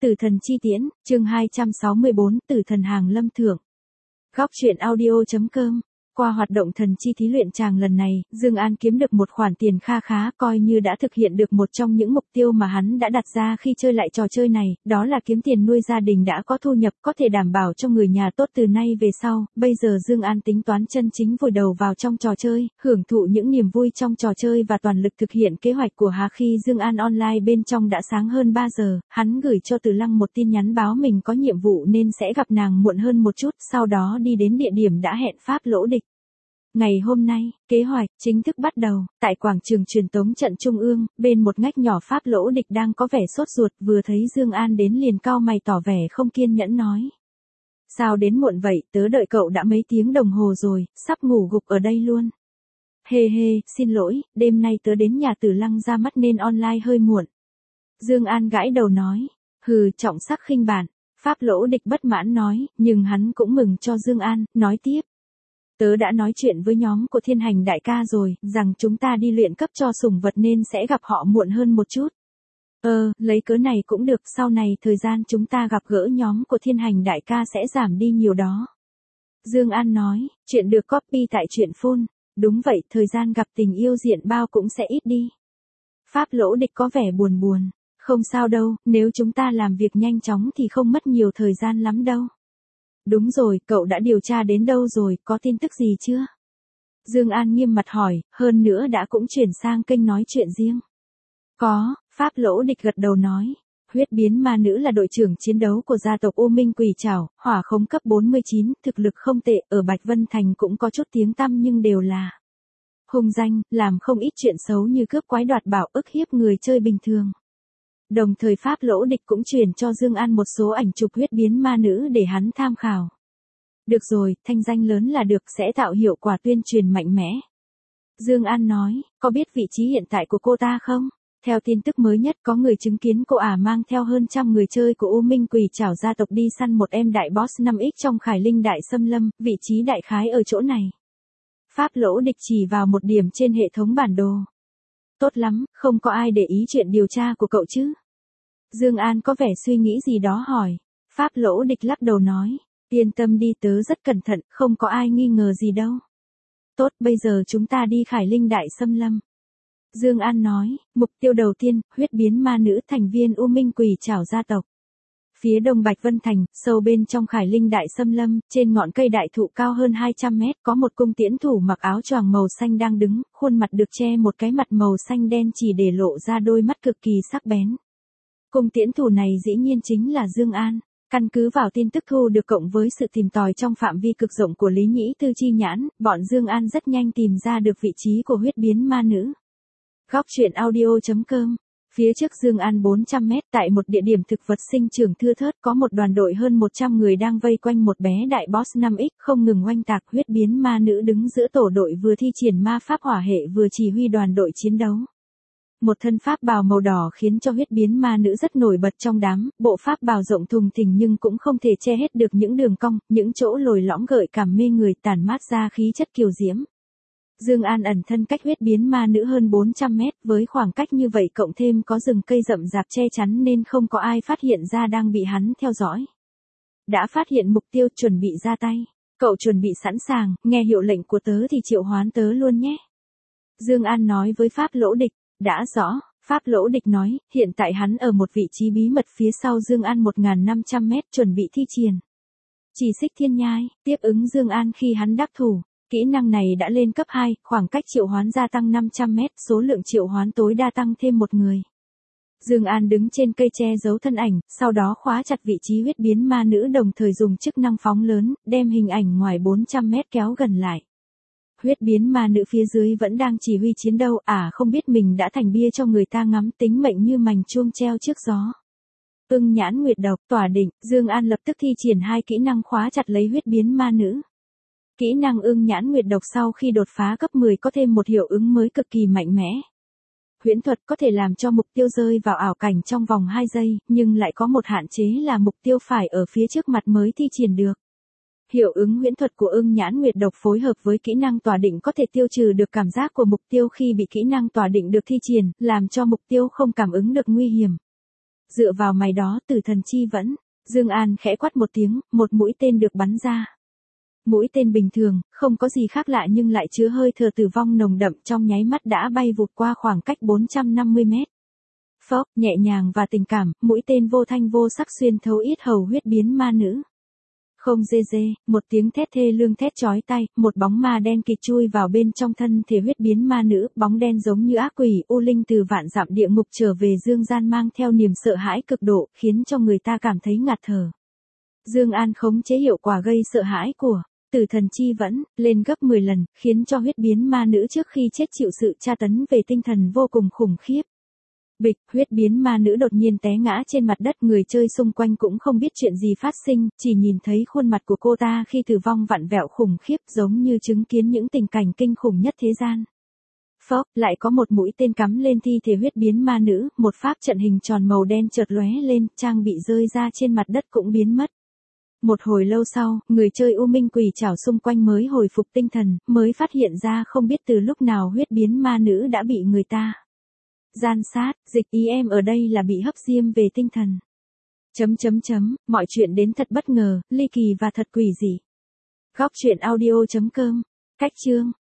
Tử thần chi tiễn, chương 264, Tử thần hàng lâm thượng. Góc truyện audio.com. Qua hoạt động thần chi thí luyện chàng lần này, Dương An kiếm được một khoản tiền kha khá, coi như đã thực hiện được một trong những mục tiêu mà hắn đã đặt ra khi chơi lại trò chơi này, đó là kiếm tiền nuôi gia đình đã có thu nhập, có thể đảm bảo cho người nhà tốt từ nay về sau. Bây giờ Dương An tính toán chân chính vùi đầu vào trong trò chơi, hưởng thụ những niềm vui trong trò chơi và toàn lực thực hiện kế hoạch của hắn. Khi Dương An online bên trong đã sáng hơn 3 giờ, hắn gửi cho Từ Lăng một tin nhắn báo mình có nhiệm vụ nên sẽ gặp nàng muộn hơn một chút, sau đó đi đến địa điểm đã hẹn Pháp Lỗ Địch. Ngày hôm nay, kế hoạch chính thức bắt đầu, tại quảng trường truyền tống trận trung ương, bên một ngách nhỏ Pháp Lỗ Địch đang có vẻ sốt ruột, vừa thấy Dương An đến liền cau mày tỏ vẻ không kiên nhẫn nói. Sao đến muộn vậy, tớ đợi cậu đã mấy tiếng đồng hồ rồi, sắp ngủ gục ở đây luôn. Hê hê, xin lỗi, đêm nay tớ đến nhà Tử Lăng ra mắt nên online hơi muộn. Dương An gãi đầu nói, hừ, trọng sắc khinh bản. Pháp Lỗ Địch bất mãn nói, nhưng hắn cũng mừng cho Dương An, nói tiếp. Tớ đã nói chuyện với nhóm của Thiên Hành đại ca rồi, rằng chúng ta đi luyện cấp cho sủng vật nên sẽ gặp họ muộn hơn một chút. Lấy cớ này cũng được, sau này thời gian chúng ta gặp gỡ nhóm của Thiên Hành đại ca sẽ giảm đi nhiều đó. Dương An nói, chuyện được copy tại truyện phone. Đúng vậy, thời gian gặp tình yêu diện bao cũng sẽ ít đi. Pháp Lỗ Địch có vẻ buồn buồn. Không sao đâu, nếu chúng ta làm việc nhanh chóng thì không mất nhiều thời gian lắm đâu. Đúng rồi, cậu đã điều tra đến đâu rồi, có tin tức gì chưa? Dương An nghiêm mặt hỏi, hơn nữa đã cũng chuyển sang kênh nói chuyện riêng. Có, Pháp Lỗ Địch gật đầu nói. Huyết biến ma nữ là đội trưởng chiến đấu của gia tộc U Minh Quỷ Trảo, hỏa khống cấp 49, thực lực không tệ, ở Bạch Vân Thành cũng có chút tiếng tăm nhưng đều là hung danh, làm không ít chuyện xấu như cướp quái đoạt bảo, ức hiếp người chơi bình thường. Đồng thời Pháp Lỗ Địch cũng truyền cho Dương An một số ảnh chụp huyết biến ma nữ để hắn tham khảo. Được rồi, thanh danh lớn là được, sẽ tạo hiệu quả tuyên truyền mạnh mẽ. Dương An nói, có biết vị trí hiện tại của cô ta không? Theo tin tức mới nhất có người chứng kiến cô mang theo hơn trăm người chơi của U Minh Quỷ Trảo gia tộc đi săn một em đại boss 5x trong Khải Linh Đại Xâm Lâm, vị trí đại khái ở chỗ này. Pháp Lỗ Địch chỉ vào một điểm trên hệ thống bản đồ. Tốt lắm, không có ai để ý chuyện điều tra của cậu chứ? Dương An có vẻ suy nghĩ gì đó hỏi. Pháp Lỗ Địch lắc đầu nói, yên tâm đi, tớ rất cẩn thận, không có ai nghi ngờ gì đâu. Tốt, bây giờ chúng ta đi Khải Linh Đại Xâm Lâm. Dương An nói, mục tiêu đầu tiên, huyết biến ma nữ thành viên U Minh Quỷ Trảo gia tộc. Phía đông Bạch Vân Thành, sâu bên trong Khải Linh Đại Xâm Lâm, trên ngọn cây đại thụ cao hơn 200 mét, có một cung tiễn thủ mặc áo choàng màu xanh đang đứng, khuôn mặt được che một cái mặt màu xanh đen chỉ để lộ ra đôi mắt cực kỳ sắc bén. Cung tiễn thủ này dĩ nhiên chính là Dương An. Căn cứ vào tin tức thu được cộng với sự tìm tòi trong phạm vi cực rộng của Lý Nhĩ Tư chi nhãn, bọn Dương An rất nhanh tìm ra được vị trí của huyết biến ma nữ. Góc truyện audio.com. Phía trước Dương An 400 mét, tại một địa điểm thực vật sinh trưởng thưa thớt, có một đoàn đội hơn 100 người đang vây quanh một bé đại boss 5x, không ngừng oanh tạc. Huyết biến ma nữ đứng giữa tổ đội vừa thi triển ma pháp hỏa hệ vừa chỉ huy đoàn đội chiến đấu. Một thân pháp bào màu đỏ khiến cho huyết biến ma nữ rất nổi bật trong đám, bộ pháp bào rộng thùng thình nhưng cũng không thể che hết được những đường cong, những chỗ lồi lõm gợi cảm mê người, tản mát ra khí chất kiều diễm. Dương An ẩn thân cách huyết biến ma nữ hơn 400 mét, với khoảng cách như vậy cộng thêm có rừng cây rậm rạp che chắn nên không có ai phát hiện ra đang bị hắn theo dõi. Đã phát hiện mục tiêu, chuẩn bị ra tay. Cậu chuẩn bị sẵn sàng, nghe hiệu lệnh của tớ thì triệu hoán tớ luôn nhé. Dương An nói với Pháp Lỗ Địch. Đã rõ, Pháp Lỗ Địch nói, hiện tại hắn ở một vị trí bí mật phía sau Dương An 1500 mét, chuẩn bị thi triển Chỉ Xích Thiên Nhai, tiếp ứng Dương An khi hắn đắc thủ. Kỹ năng này đã lên cấp 2, khoảng cách triệu hoán gia tăng 500 mét, số lượng triệu hoán tối đa tăng thêm một người. Dương An đứng trên cây che giấu thân ảnh, sau đó khóa chặt vị trí huyết biến ma nữ, đồng thời dùng chức năng phóng lớn, đem hình ảnh ngoài 400 mét kéo gần lại. Huyết biến ma nữ phía dưới vẫn đang chỉ huy chiến đấu, không biết mình đã thành bia cho người ta ngắm, tính mệnh như mành chuông treo trước gió. Ưng nhãn nguyệt độc, tỏa định, Dương An lập tức thi triển hai kỹ năng khóa chặt lấy huyết biến ma nữ. Kỹ năng ưng nhãn nguyệt độc sau khi đột phá cấp 10 có thêm một hiệu ứng mới cực kỳ mạnh mẽ. Huyễn thuật có thể làm cho mục tiêu rơi vào ảo cảnh trong vòng 2 giây, nhưng lại có một hạn chế là mục tiêu phải ở phía trước mặt mới thi triển được. Hiệu ứng huyễn thuật của ưng nhãn nguyệt độc phối hợp với kỹ năng tỏa định có thể tiêu trừ được cảm giác của mục tiêu khi bị kỹ năng tỏa định được thi triển, làm cho mục tiêu không cảm ứng được nguy hiểm. dựa vào mày đó, Tử Thần Chi Vẫn. Dương An khẽ quát một tiếng, một mũi tên được bắn ra. Mũi tên bình thường, không có gì khác lạ nhưng lại chứa hơi thở tử vong nồng đậm, trong nháy mắt đã bay vụt qua khoảng cách 450 mét. Phốc, nhẹ nhàng và tình cảm, mũi tên vô thanh vô sắc xuyên thấu yết hầu huyết biến ma nữ. Không dê dê, một tiếng thét thê lương thét chói tai, một bóng ma đen kịt chui vào bên trong thân thể huyết biến ma nữ, bóng đen giống như ác quỷ u linh từ vạn dặm địa ngục trở về dương gian mang theo niềm sợ hãi cực độ, khiến cho người ta cảm thấy ngạt thở. Dương An khống chế hiệu quả gây sợ hãi của Tử Thần Chi Vẫn lên gấp 10 lần, khiến cho huyết biến ma nữ trước khi chết chịu sự tra tấn về tinh thần vô cùng khủng khiếp. Bịch, huyết biến ma nữ đột nhiên té ngã trên mặt đất, người chơi xung quanh cũng không biết chuyện gì phát sinh, chỉ nhìn thấy khuôn mặt của cô ta khi tử vong vặn vẹo khủng khiếp giống như chứng kiến những tình cảnh kinh khủng nhất thế gian. Phốc, lại có một mũi tên cắm lên thi thể huyết biến ma nữ, một pháp trận hình tròn màu đen chợt lóe lên, trang bị rơi ra trên mặt đất cũng biến mất. Một hồi lâu sau, người chơi U Minh Quỷ Trảo xung quanh mới hồi phục tinh thần, mới phát hiện ra không biết từ lúc nào huyết biến ma nữ đã bị người ta gian sát, dịch ý em ở đây là bị hấp diêm về tinh thần. Mọi chuyện đến thật bất ngờ, ly kỳ và thật quỷ dị. Góc truyện audio.com. Cách chương